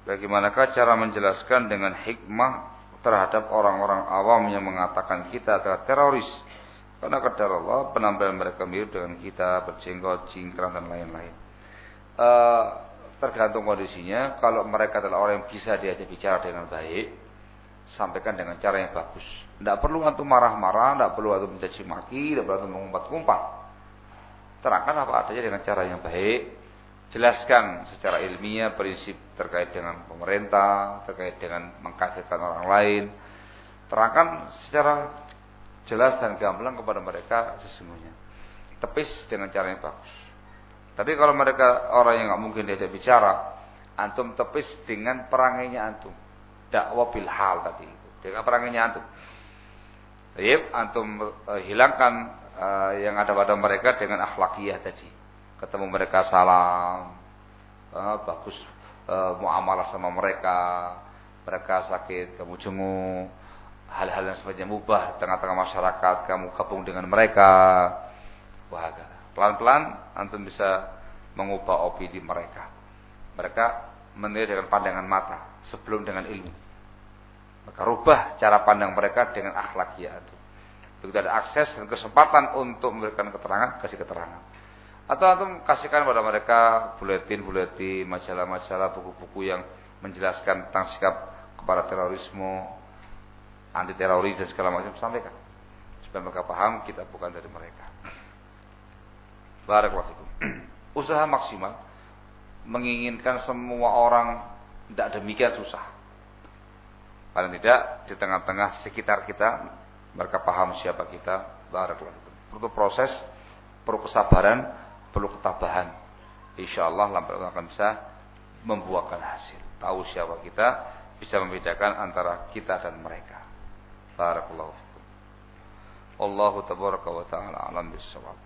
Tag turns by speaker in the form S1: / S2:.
S1: Bagaimanakah cara menjelaskan dengan hikmah terhadap orang-orang awam yang mengatakan kita adalah teroris? Karena qadar Allah penampilan mereka mirip dengan kita, berjenggot, cingkrang dan lain-lain. Tergantung kondisinya. Kalau mereka adalah orang yang bisa diajak bicara dengan baik, sampaikan dengan cara yang bagus. Tidak perlu antum marah-marah, tidak perlu antum mencaci maki, tidak perlu antum mengumpat-ngumpat. Terangkan apa adanya dengan cara yang baik. Jelaskan secara ilmiah prinsip terkait dengan pemerintah, terkait dengan mengkafirkan orang lain. Terangkan secara jelas dan gamblang kepada mereka sesungguhnya. Tepis dengan cara yang bagus. Tapi kalau mereka orang yang nggak mungkin diajak bicara, antum tepis dengan perangainya antum. Dakwah bil hal tadi, dengan perangainya antum. Baik, antum hilangkan yang ada pada mereka dengan akhlakiyah tadi. Ketemu mereka salam, bagus muamalah sama mereka. Mereka sakit, kamu jenguk. Hal-hal yang sifatnya mubah tengah-tengah masyarakat, kamu gabung dengan mereka. Bahagia. Pelan-pelan antum bisa mengubah opini mereka. Mereka menilai dengan pandangan mata sebelum dengan ilmu. Maka rubah cara pandang mereka dengan akhlakiyah antum. Begitu ada akses dan kesempatan untuk memberikan keterangan, kasih keterangan. Atau antum kasihkan kepada mereka buletin-buletin, majalah-majalah, buku-buku yang menjelaskan tentang sikap kepada terorisme, anti teroris dan segala macam, sampaikan supaya mereka paham kita bukan dari mereka. Barakallahu fikum. Usaha maksimal menginginkan semua orang tidak demikian susah. Paling tidak di tengah-tengah sekitar kita mereka paham siapa kita. Barakallahu fikum. Perlu proses, perlu kesabaran, perlu ketabahan. Insyaallah lama-lama akan bisa membuahkan hasil. Tahu siapa kita, bisa membedakan antara kita dan mereka. Barakallahu fikum. Wallahu tabaraka wa ta'ala alam bis-shawab.